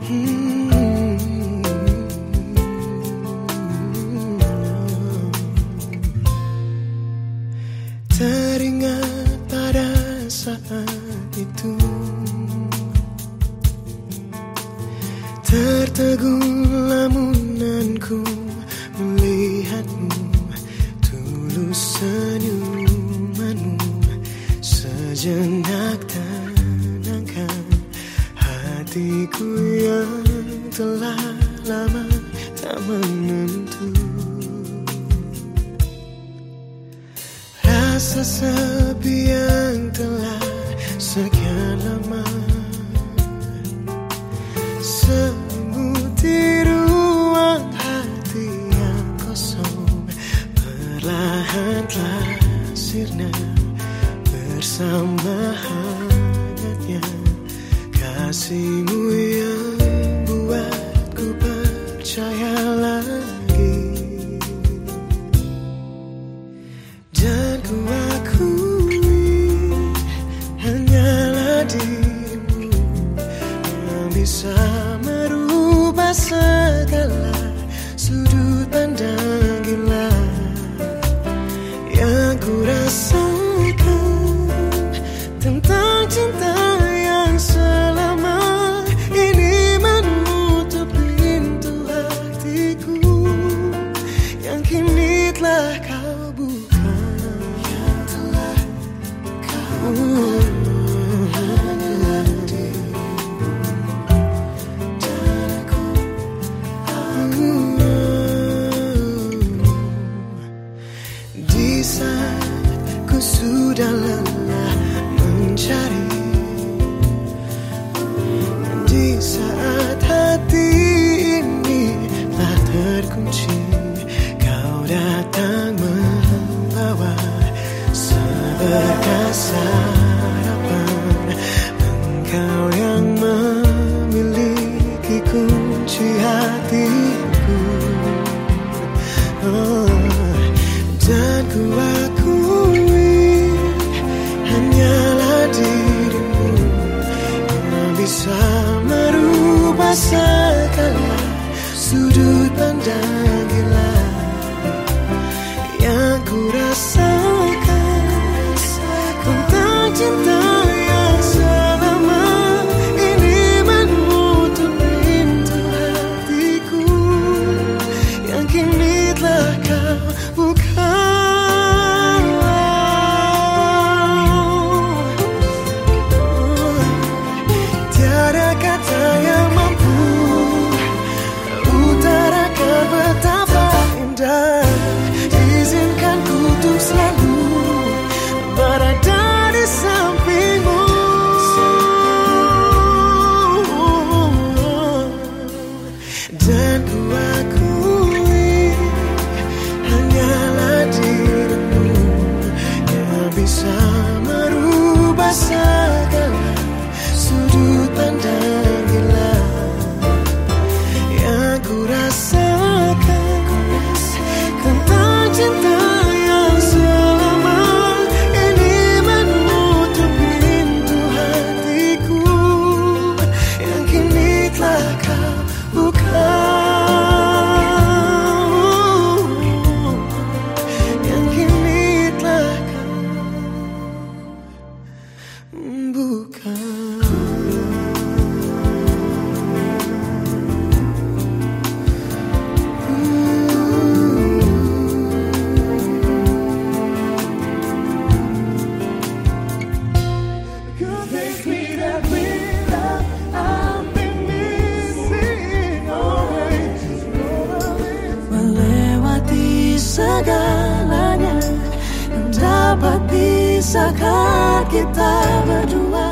Teringat pada saat itu, tertegun lamunanku melihatmu, tulus senyumanmu, sejenak tenangkan hatiku yang telah lama tak menentu. Rasa sepi yang telah sekian lama sembuh di ruang hati yang kosong, perlahan telah sirna bersama hangatnya kasihmu yang buatku percaya lagi. Dan ku akui hanyalah dirimu yang bisa merubah segala sudut pandang gila yang ku rasakan tentang cinta yang selama ini menutup pintu hatiku, yang kini telah kau buka. Di saat ku sudah lelah mencari, di saat hati ini telah terkunci, kau datang membawa seberkas harapan. Engkau yang memiliki kunci hatiku, dan ku akui hanyalah dirimu yang bisa merubah segala sudut pandang gila yang ku rasakan tentang cinta yang selama ini menutup pintu hatiku, yang kini telah kau buka. Tiada kata yang mampu utarakan betapa indah. Izinkan ku untuk selalu berada di sampingmu, dan ku akui hanyalah dirimu yang bisa merubah segala sudut pandang gila yang ku rasakan tentang cinta yang selama ini menutup pintu hatiku, yang kini telah kau buka, yang kini telah kau buka. Melewati segalanya yang dapat pisahkan kita berdua.